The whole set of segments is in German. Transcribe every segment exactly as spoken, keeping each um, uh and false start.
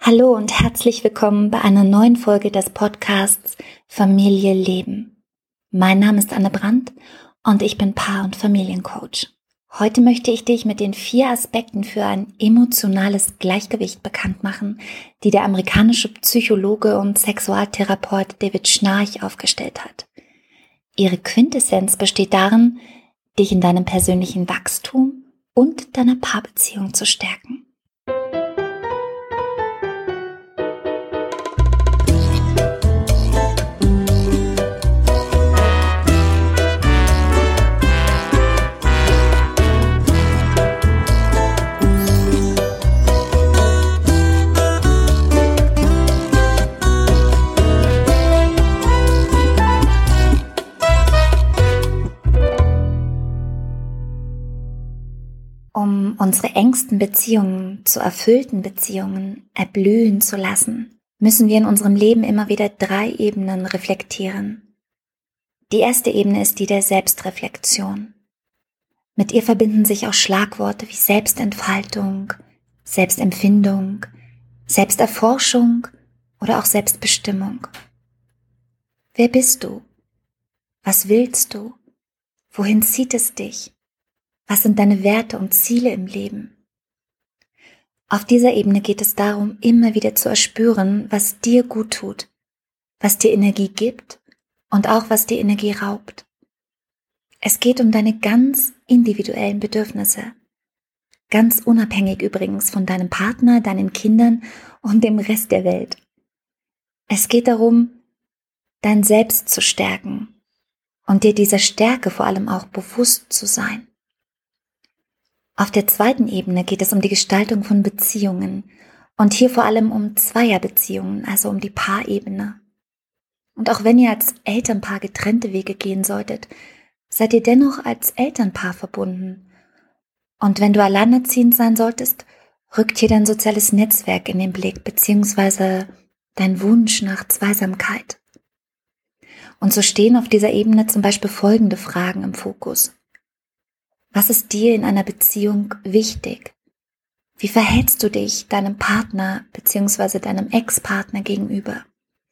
Hallo und herzlich willkommen bei einer neuen Folge des Podcasts Familie Leben. Mein Name ist Anne Brandt und ich bin Paar- und Familiencoach. Heute möchte ich dich mit den vier Aspekten für ein emotionales Gleichgewicht bekannt machen, die der amerikanische Psychologe und Sexualtherapeut David Schnarch aufgestellt hat. Ihre Quintessenz besteht darin, dich in deinem persönlichen Wachstum und deiner Paarbeziehung zu stärken. Um unsere engsten Beziehungen zu erfüllten Beziehungen erblühen zu lassen, müssen wir in unserem Leben immer wieder drei Ebenen reflektieren. Die erste Ebene ist die der Selbstreflexion. Mit ihr verbinden sich auch Schlagworte wie Selbstentfaltung, Selbstempfindung, Selbsterforschung oder auch Selbstbestimmung. Wer bist du? Was willst du? Wohin zieht es dich? Was sind deine Werte und Ziele im Leben? Auf dieser Ebene geht es darum, immer wieder zu erspüren, was dir gut tut, was dir Energie gibt und auch was dir Energie raubt. Es geht um deine ganz individuellen Bedürfnisse, ganz unabhängig übrigens von deinem Partner, deinen Kindern und dem Rest der Welt. Es geht darum, dein Selbst zu stärken und dir dieser Stärke vor allem auch bewusst zu sein. Auf der zweiten Ebene geht es um die Gestaltung von Beziehungen und hier vor allem um Zweierbeziehungen, also um die Paarebene. Und auch wenn ihr als Elternpaar getrennte Wege gehen solltet, seid ihr dennoch als Elternpaar verbunden. Und wenn du alleinerziehend sein solltest, rückt hier dein soziales Netzwerk in den Blick, beziehungsweise dein Wunsch nach Zweisamkeit. Und so stehen auf dieser Ebene zum Beispiel folgende Fragen im Fokus. Was ist dir in einer Beziehung wichtig? Wie verhältst du dich deinem Partner bzw. deinem Ex-Partner gegenüber?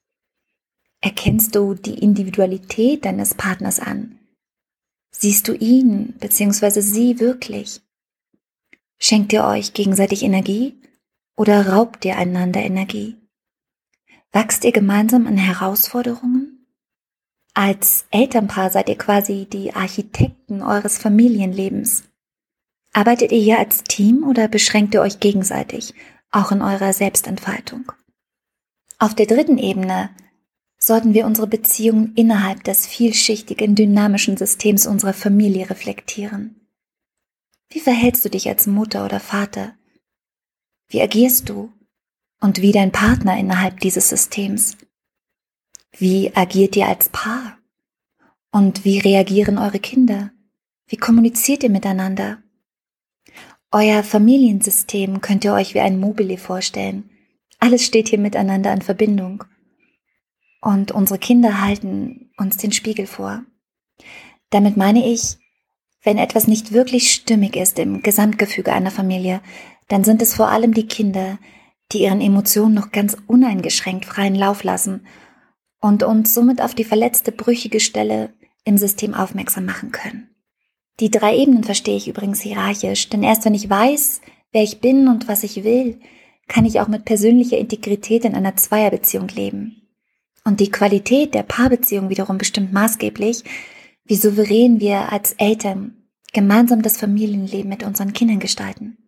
Erkennst du die Individualität deines Partners an? Siehst du ihn bzw. sie wirklich? Schenkt ihr euch gegenseitig Energie oder raubt ihr einander Energie? Wachst ihr gemeinsam an Herausforderungen? Als Elternpaar seid ihr quasi die Architekten eures Familienlebens. Arbeitet ihr hier als Team oder beschränkt ihr euch gegenseitig, auch in eurer Selbstentfaltung? Auf der dritten Ebene sollten wir unsere Beziehungen innerhalb des vielschichtigen, dynamischen Systems unserer Familie reflektieren. Wie verhältst du dich als Mutter oder Vater? Wie agierst du? Und wie dein Partner innerhalb dieses Systems? Wie agiert ihr als Paar? Und wie reagieren eure Kinder? Wie kommuniziert ihr miteinander? Euer Familiensystem könnt ihr euch wie ein Mobile vorstellen. Alles steht hier miteinander in Verbindung. Und unsere Kinder halten uns den Spiegel vor. Damit meine ich, wenn etwas nicht wirklich stimmig ist im Gesamtgefüge einer Familie, dann sind es vor allem die Kinder, die ihren Emotionen noch ganz uneingeschränkt freien Lauf lassen und uns somit auf die verletzte, brüchige Stelle im System aufmerksam machen können. Die drei Ebenen verstehe ich übrigens hierarchisch, denn erst wenn ich weiß, wer ich bin und was ich will, kann ich auch mit persönlicher Integrität in einer Zweierbeziehung leben. Und die Qualität der Paarbeziehung wiederum bestimmt maßgeblich, wie souverän wir als Eltern gemeinsam das Familienleben mit unseren Kindern gestalten.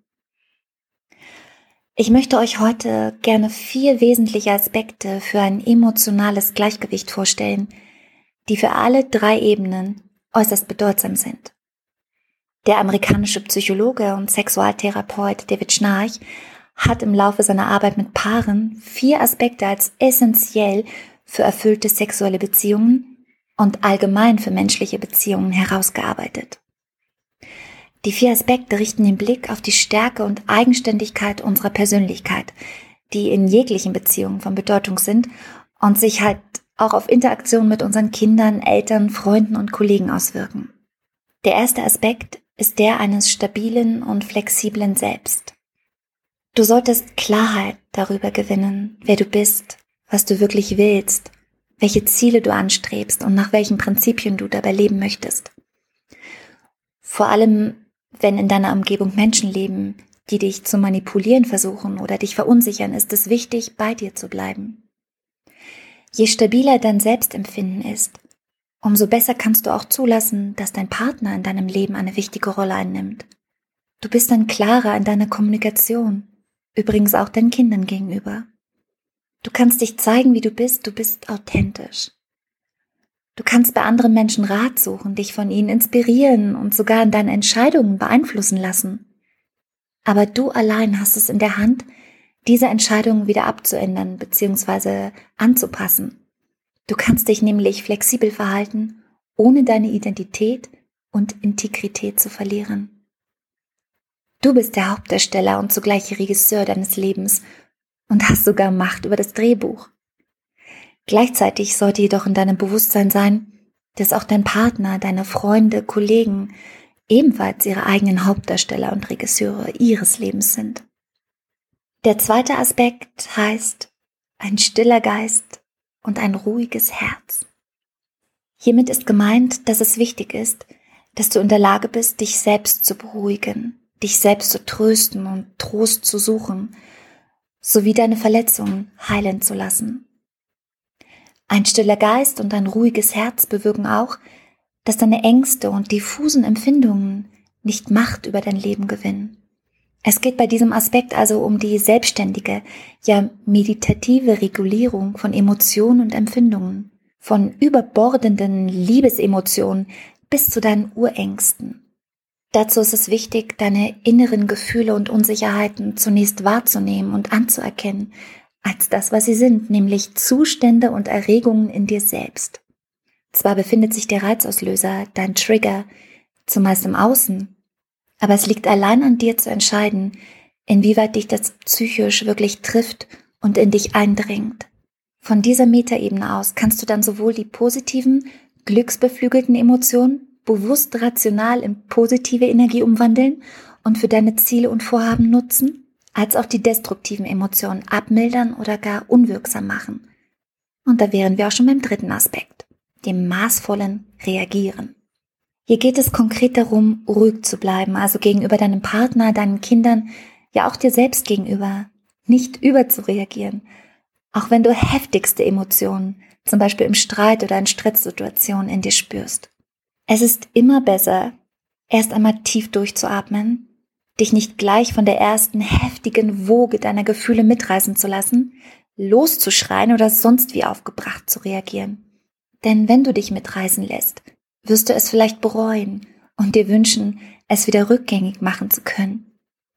Ich möchte euch heute gerne vier wesentliche Aspekte für ein emotionales Gleichgewicht vorstellen, die für alle drei Ebenen äußerst bedeutsam sind. Der amerikanische Psychologe und Sexualtherapeut David Schnarch hat im Laufe seiner Arbeit mit Paaren vier Aspekte als essentiell für erfüllte sexuelle Beziehungen und allgemein für menschliche Beziehungen herausgearbeitet. Die vier Aspekte richten den Blick auf die Stärke und Eigenständigkeit unserer Persönlichkeit, die in jeglichen Beziehungen von Bedeutung sind und sich halt auch auf Interaktion mit unseren Kindern, Eltern, Freunden und Kollegen auswirken. Der erste Aspekt ist der eines stabilen und flexiblen Selbst. Du solltest Klarheit darüber gewinnen, wer du bist, was du wirklich willst, welche Ziele du anstrebst und nach welchen Prinzipien du dabei leben möchtest. Vor allem, wenn in deiner Umgebung Menschen leben, die dich zu manipulieren versuchen oder dich verunsichern, ist es wichtig, bei dir zu bleiben. Je stabiler dein Selbstempfinden ist, umso besser kannst du auch zulassen, dass dein Partner in deinem Leben eine wichtige Rolle einnimmt. Du bist dann klarer in deiner Kommunikation, übrigens auch deinen Kindern gegenüber. Du kannst dich zeigen, wie du bist, du bist authentisch. Du kannst bei anderen Menschen Rat suchen, dich von ihnen inspirieren und sogar in deinen Entscheidungen beeinflussen lassen. Aber du allein hast es in der Hand, diese Entscheidungen wieder abzuändern bzw. anzupassen. Du kannst dich nämlich flexibel verhalten, ohne deine Identität und Integrität zu verlieren. Du bist der Hauptdarsteller und zugleich Regisseur deines Lebens und hast sogar Macht über das Drehbuch. Gleichzeitig sollte jedoch in deinem Bewusstsein sein, dass auch dein Partner, deine Freunde, Kollegen ebenfalls ihre eigenen Hauptdarsteller und Regisseure ihres Lebens sind. Der zweite Aspekt heißt ein stiller Geist und ein ruhiges Herz. Hiermit ist gemeint, dass es wichtig ist, dass du in der Lage bist, dich selbst zu beruhigen, dich selbst zu trösten und Trost zu suchen, sowie deine Verletzungen heilen zu lassen. Ein stiller Geist und ein ruhiges Herz bewirken auch, dass deine Ängste und diffusen Empfindungen nicht Macht über dein Leben gewinnen. Es geht bei diesem Aspekt also um die selbstständige, ja meditative Regulierung von Emotionen und Empfindungen, von überbordenden Liebesemotionen bis zu deinen Urängsten. Dazu ist es wichtig, deine inneren Gefühle und Unsicherheiten zunächst wahrzunehmen und anzuerkennen, als das, was sie sind, nämlich Zustände und Erregungen in dir selbst. Zwar befindet sich der Reizauslöser, dein Trigger, zumeist im Außen, aber es liegt allein an dir zu entscheiden, inwieweit dich das psychisch wirklich trifft und in dich eindringt. Von dieser Metaebene aus kannst du dann sowohl die positiven, glücksbeflügelten Emotionen bewusst rational in positive Energie umwandeln und für deine Ziele und Vorhaben nutzen, als auch die destruktiven Emotionen abmildern oder gar unwirksam machen. Und da wären wir auch schon beim dritten Aspekt, dem maßvollen Reagieren. Hier geht es konkret darum, ruhig zu bleiben, also gegenüber deinem Partner, deinen Kindern, ja auch dir selbst gegenüber, nicht überzureagieren, auch wenn du heftigste Emotionen, zum Beispiel im Streit oder in Stresssituationen in dir spürst. Es ist immer besser, erst einmal tief durchzuatmen, dich nicht gleich von der ersten heftigen Woge deiner Gefühle mitreißen zu lassen, loszuschreien oder sonst wie aufgebracht zu reagieren. Denn wenn du dich mitreißen lässt, wirst du es vielleicht bereuen und dir wünschen, es wieder rückgängig machen zu können.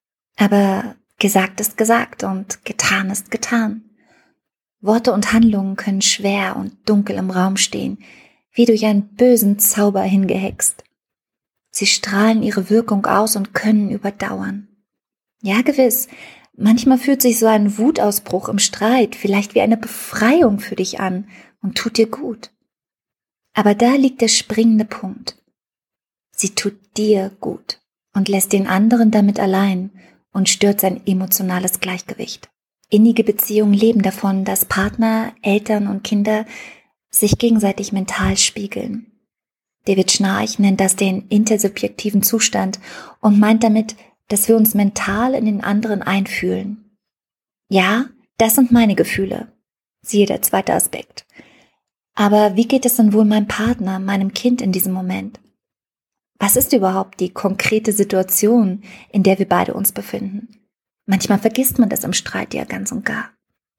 Aber gesagt ist gesagt und getan ist getan. Worte und Handlungen können schwer und dunkel im Raum stehen, wie durch einen bösen Zauber hingehext. Sie strahlen ihre Wirkung aus und können überdauern. Ja, gewiss, manchmal fühlt sich so ein Wutausbruch im Streit vielleicht wie eine Befreiung für dich an und tut dir gut. Aber da liegt der springende Punkt. Sie tut dir gut und lässt den anderen damit allein und stört sein emotionales Gleichgewicht. Innige Beziehungen leben davon, dass Partner, Eltern und Kinder sich gegenseitig mental spiegeln. David Schnarch nennt das den intersubjektiven Zustand und meint damit, dass wir uns mental in den anderen einfühlen. Ja, das sind meine Gefühle. Siehe der zweite Aspekt. Aber wie geht es denn wohl meinem Partner, meinem Kind in diesem Moment? Was ist überhaupt die konkrete Situation, in der wir beide uns befinden? Manchmal vergisst man das im Streit ja ganz und gar.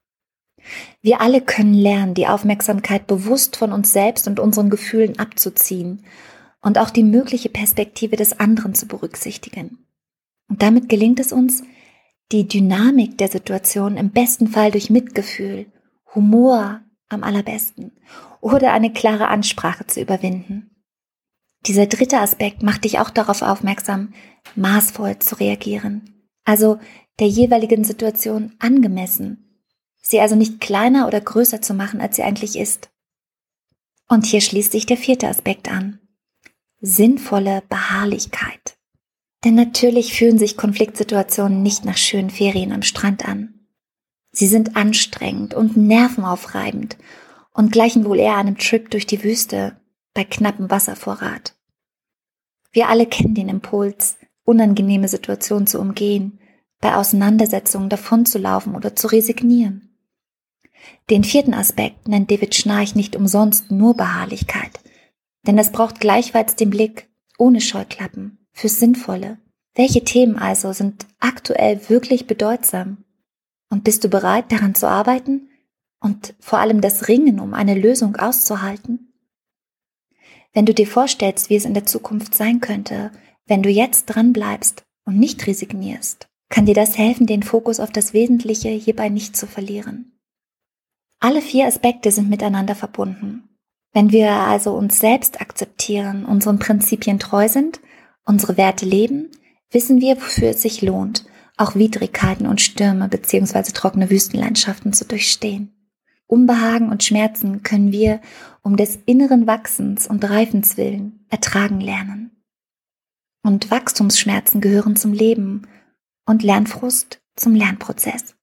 Wir alle können lernen, die Aufmerksamkeit bewusst von uns selbst und unseren Gefühlen abzuziehen und auch die mögliche Perspektive des anderen zu berücksichtigen. Und damit gelingt es uns, die Dynamik der Situation im besten Fall durch Mitgefühl, Humor am allerbesten oder eine klare Ansprache zu überwinden. Dieser dritte Aspekt macht dich auch darauf aufmerksam, maßvoll zu reagieren, also der jeweiligen Situation angemessen, sie also nicht kleiner oder größer zu machen, als sie eigentlich ist. Und hier schließt sich der vierte Aspekt an. Sinnvolle Beharrlichkeit. Denn natürlich fühlen sich Konfliktsituationen nicht nach schönen Ferien am Strand an. Sie sind anstrengend und nervenaufreibend und gleichen wohl eher einem Trip durch die Wüste bei knappem Wasservorrat. Wir alle kennen den Impuls, unangenehme Situationen zu umgehen, bei Auseinandersetzungen davonzulaufen oder zu resignieren. Den vierten Aspekt nennt David Schnarch nicht umsonst nur Beharrlichkeit, denn es braucht gleichfalls den Blick ohne Scheuklappen fürs Sinnvolle. Welche Themen also sind aktuell wirklich bedeutsam? Und bist du bereit, daran zu arbeiten und vor allem das Ringen um eine Lösung auszuhalten? Wenn du dir vorstellst, wie es in der Zukunft sein könnte, wenn du jetzt dranbleibst und nicht resignierst, kann dir das helfen, den Fokus auf das Wesentliche hierbei nicht zu verlieren. Alle vier Aspekte sind miteinander verbunden. Wenn wir also uns selbst akzeptieren, unseren Prinzipien treu sind, unsere Werte leben, wissen wir, wofür es sich lohnt, auch Widrigkeiten und Stürme bzw. trockene Wüstenlandschaften zu durchstehen. Unbehagen und Schmerzen können wir um des inneren Wachsens und Reifens willen ertragen lernen. Und Wachstumsschmerzen gehören zum Leben und Lernfrust zum Lernprozess.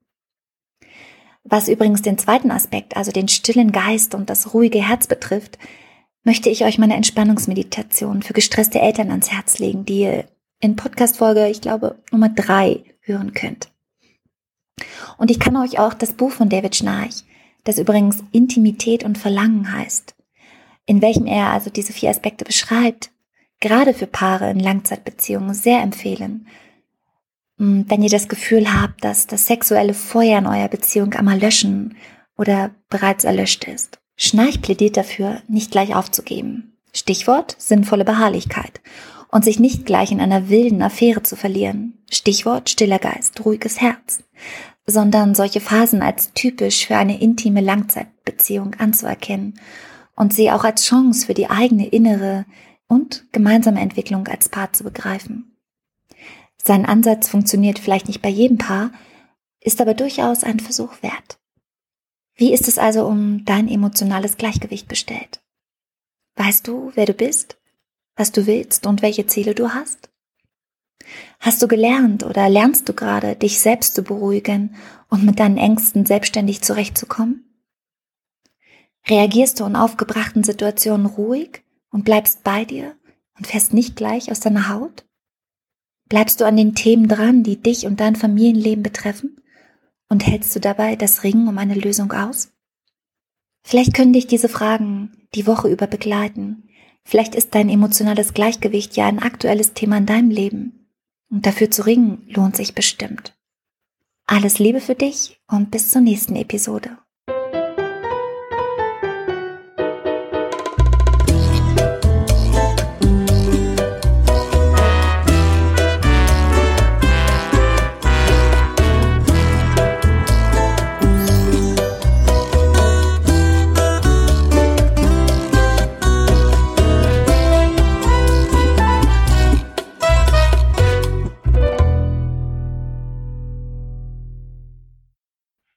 Was übrigens den zweiten Aspekt, also den stillen Geist und das ruhige Herz betrifft, möchte ich euch meine Entspannungsmeditation für gestresste Eltern ans Herz legen, die ihr in Podcast-Folge, ich glaube, Nummer drei hören könnt. Und ich kann euch auch das Buch von David Schnarch, das übrigens Intimität und Verlangen heißt, in welchem er also diese vier Aspekte beschreibt, gerade für Paare in Langzeitbeziehungen sehr empfehlen. Wenn ihr das Gefühl habt, dass das sexuelle Feuer in eurer Beziehung einmal löschen oder bereits erlöscht ist. Schnarch plädiert dafür, nicht gleich aufzugeben. Stichwort sinnvolle Beharrlichkeit. Und sich nicht gleich in einer wilden Affäre zu verlieren. Stichwort stiller Geist, ruhiges Herz. Sondern solche Phasen als typisch für eine intime Langzeitbeziehung anzuerkennen und sie auch als Chance für die eigene innere und gemeinsame Entwicklung als Paar zu begreifen. Sein Ansatz funktioniert vielleicht nicht bei jedem Paar, ist aber durchaus ein Versuch wert. Wie ist es also um dein emotionales Gleichgewicht bestellt? Weißt du, wer du bist, was du willst und welche Ziele du hast? Hast du gelernt oder lernst du gerade, dich selbst zu beruhigen und mit deinen Ängsten selbstständig zurechtzukommen? Reagierst du in aufgebrachten Situationen ruhig und bleibst bei dir und fährst nicht gleich aus deiner Haut? Bleibst du an den Themen dran, die dich und dein Familienleben betreffen? Und hältst du dabei das Ringen um eine Lösung aus? Vielleicht können dich diese Fragen die Woche über begleiten. Vielleicht ist dein emotionales Gleichgewicht ja ein aktuelles Thema in deinem Leben. Und dafür zu ringen lohnt sich bestimmt. Alles Liebe für dich und bis zur nächsten Episode.